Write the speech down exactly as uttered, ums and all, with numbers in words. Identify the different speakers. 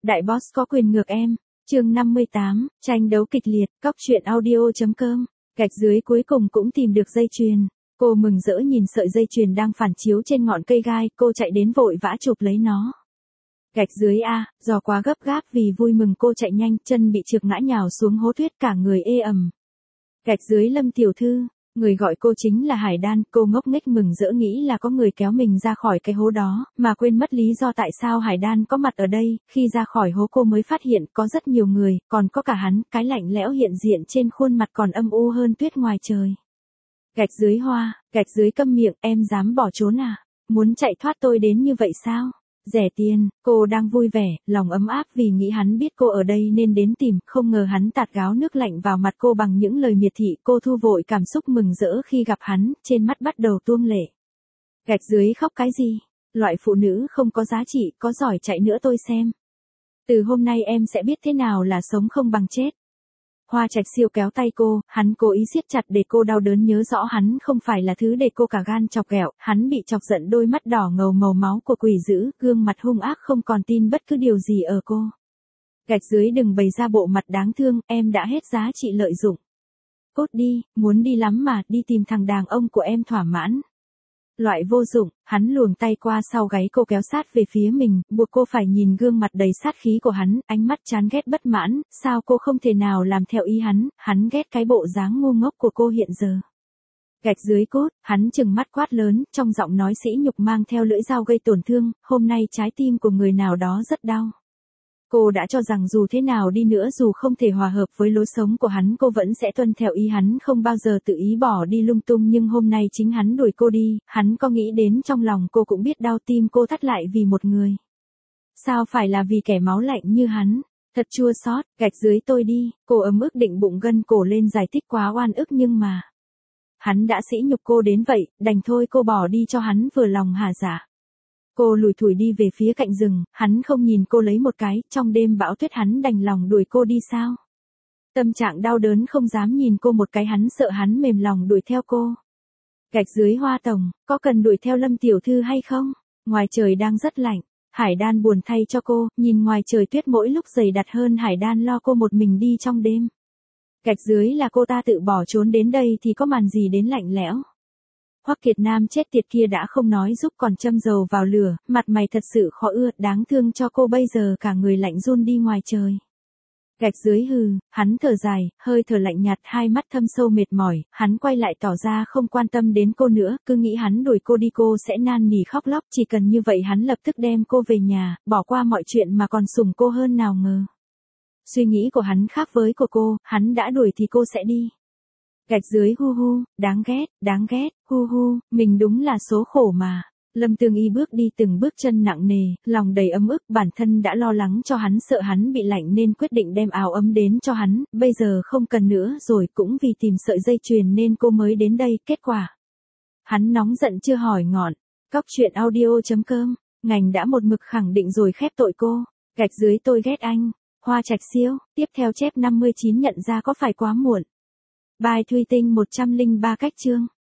Speaker 1: Đại boss có quyền ngược em. Chương năm mươi tám, tranh đấu kịch liệt, cóc truyện audio.com. Gạch dưới cuối cùng cũng tìm được dây chuyền. Cô mừng rỡ nhìn sợi dây chuyền đang phản chiếu trên ngọn cây gai, cô chạy đến vội vã chụp lấy nó. Gạch dưới a, do quá gấp gáp vì vui mừng cô chạy nhanh, chân bị trượt ngã nhào xuống hố tuyết cả người ê ẩm. Gạch dưới Lâm tiểu thư, người gọi cô chính là Hải Đan, cô ngốc nghếch mừng rỡ nghĩ là có người kéo mình ra khỏi cái hố đó, mà quên mất lý do tại sao Hải Đan có mặt ở đây, khi ra khỏi hố cô mới phát hiện có rất nhiều người, còn có cả hắn, cái lạnh lẽo hiện diện trên khuôn mặt còn âm u hơn tuyết ngoài trời. Gạch dưới Hoa, gạch dưới câm miệng, em dám bỏ trốn à? Muốn chạy thoát tôi đến như vậy sao? Rẻ tiền, cô đang vui vẻ, lòng ấm áp vì nghĩ hắn biết cô ở đây nên đến tìm, không ngờ hắn tạt gáo nước lạnh vào mặt cô bằng những lời miệt thị, cô thu vội cảm xúc mừng rỡ khi gặp hắn, trên mắt bắt đầu tuôn lệ. Gạch dưới khóc cái gì? Loại phụ nữ không có giá trị, có giỏi chạy nữa tôi xem. Từ hôm nay em sẽ biết thế nào là sống không bằng chết. Hoa Trạch Siêu kéo tay cô, hắn cố ý siết chặt để cô đau đớn nhớ rõ hắn không phải là thứ để cô cả gan chọc ghẹo, hắn bị chọc giận đôi mắt đỏ ngầu màu máu của quỷ dữ, gương mặt hung ác không còn tin bất cứ điều gì ở cô. Gạch dưới đừng bày ra bộ mặt đáng thương, em đã hết giá trị lợi dụng. Cốt đi, muốn đi lắm mà, đi tìm thằng đàn ông của em thỏa mãn. Loại vô dụng, hắn luồng tay qua sau gáy cô kéo sát về phía mình, buộc cô phải nhìn gương mặt đầy sát khí của hắn, ánh mắt chán ghét bất mãn, sao cô không thể nào làm theo ý hắn, hắn ghét cái bộ dáng ngu ngốc của cô hiện giờ. Gạch dưới cốt, hắn trừng mắt quát lớn, trong giọng nói sỉ nhục mang theo lưỡi dao gây tổn thương, hôm nay trái tim của người nào đó rất đau. Cô đã cho rằng dù thế nào đi nữa dù không thể hòa hợp với lối sống của hắn cô vẫn sẽ tuân theo ý hắn không bao giờ tự ý bỏ đi lung tung nhưng hôm nay chính hắn đuổi cô đi, hắn có nghĩ đến trong lòng cô cũng biết đau tim cô thắt lại vì một người. Sao phải là vì kẻ máu lạnh như hắn, thật chua xót, gạch dưới tôi đi, cô ấm ức định bụng gân cổ lên giải thích quá oan ức nhưng mà. Hắn đã sỉ nhục cô đến vậy, đành thôi cô bỏ đi cho hắn vừa lòng hả dạ. Cô lủi thủi đi về phía cạnh rừng, hắn không nhìn cô lấy một cái, trong đêm bão tuyết hắn đành lòng đuổi cô đi sao? Tâm trạng đau đớn không dám nhìn cô một cái hắn sợ hắn mềm lòng đuổi theo cô. Gạch dưới Hoa tổng, có cần đuổi theo Lâm tiểu thư hay không? Ngoài trời đang rất lạnh, Hải Đan buồn thay cho cô, nhìn ngoài trời tuyết mỗi lúc dày đặc hơn Hải Đan lo cô một mình đi trong đêm. Gạch dưới là cô ta tự bỏ trốn đến đây thì có màn gì đến lạnh lẽo. Hoắc Kiệt Nam chết tiệt kia đã không nói giúp còn châm dầu vào lửa, mặt mày thật sự khó ưa, đáng thương cho cô bây giờ cả người lạnh run đi ngoài trời. Gạch dưới hừ, hắn thở dài, hơi thở lạnh nhạt, hai mắt thâm sâu mệt mỏi, hắn quay lại tỏ ra không quan tâm đến cô nữa, cứ nghĩ hắn đuổi cô đi cô sẽ nan nỉ khóc lóc, chỉ cần như vậy hắn lập tức đem cô về nhà, bỏ qua mọi chuyện mà còn sủng cô hơn nào ngờ. Suy nghĩ của hắn khác với của cô, hắn đã đuổi thì cô sẽ đi. Gạch dưới hu hu, đáng ghét, đáng ghét, hu hu, mình đúng là số khổ mà. Lâm Tương Y bước đi từng bước chân nặng nề, lòng đầy ấm ức, bản thân đã lo lắng cho hắn sợ hắn bị lạnh nên quyết định đem áo ấm đến cho hắn, bây giờ không cần nữa rồi cũng vì tìm sợi dây chuyền nên cô mới đến đây, kết quả. Hắn nóng giận chưa hỏi ngọn, cóc truyện audio.com, ngành đã một mực khẳng định rồi khép tội cô, gạch dưới tôi ghét anh, Hoa Trạch Siêu, tiếp theo chép năm mươi chín nhận ra có phải quá muộn. Bài Thuy Tinh một trăm lẻ ba cách chương.